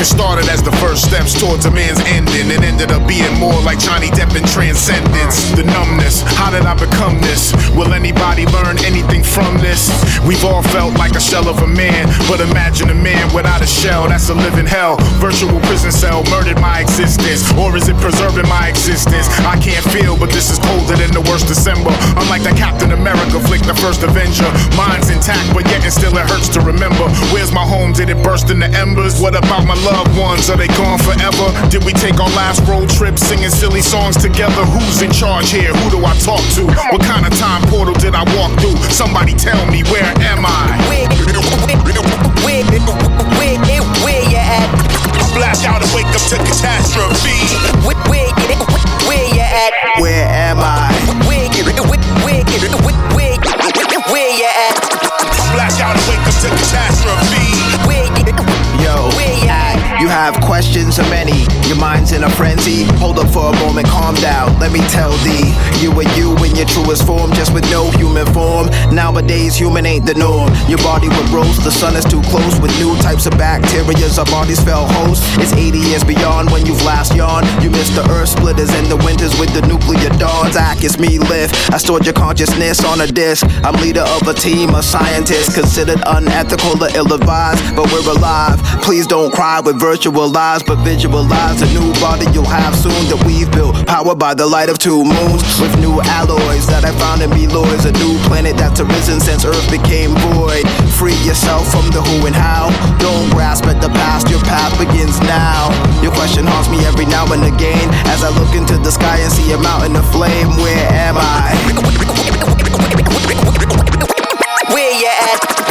It started as the first steps towards a man's ending, and ended up being more like Johnny Depp in Transcendence. The numbness, how did I become this? Will anybody learn anything from this? We've all felt like a shell of a man, but imagine a man without a shell, that's a living hell. Virtual prison cell murdered my existence, or is it preserving my existence? I can't feel, but this is colder than the worst December. Unlike the Captain America flick, the first Avenger. Mine's intact, but yet and still it hurts to remember. Where's my home? Did it burst into embers? What about my loved ones? Are they gone forever? Did we take our last road trip singing silly songs together? Who's in charge here? Who do I talk to? What kind of time portal did I walk through? Somebody tell me, where am I? Where you at? Flash out and wake up to catastrophe. Where you at? Where am I? Where you at? Flash out and wake up to catastrophe. Yo, you have questions of many. Your mind's in a frenzy. Hold up for a moment, calm down. Let me tell thee, you are you in your truest form, just with no human form. Nowadays, human ain't the norm. Your body will roast, the sun is too close. With new types of bacterias, our bodies fell host. It's 80 years beyond when you've last yawned. You missed the earth splitters and the winters with the nuclear dawns. It's me lift. I stored your consciousness on a disc. I'm leader of a team of scientists, considered unethical or ill-advised, but we're alive. Please don't cry with virtual lies, but visualize a new body you'll have soon that we've built, powered by the light of 2 moons, with new alloys that I found in Belois, a new planet that's arisen since Earth became void. Free yourself from the who and how. Don't grasp at the past, your path begins now. Your question haunts me every now and again, as I look into the sky and see a mountain of flame. Where am I? Where you at?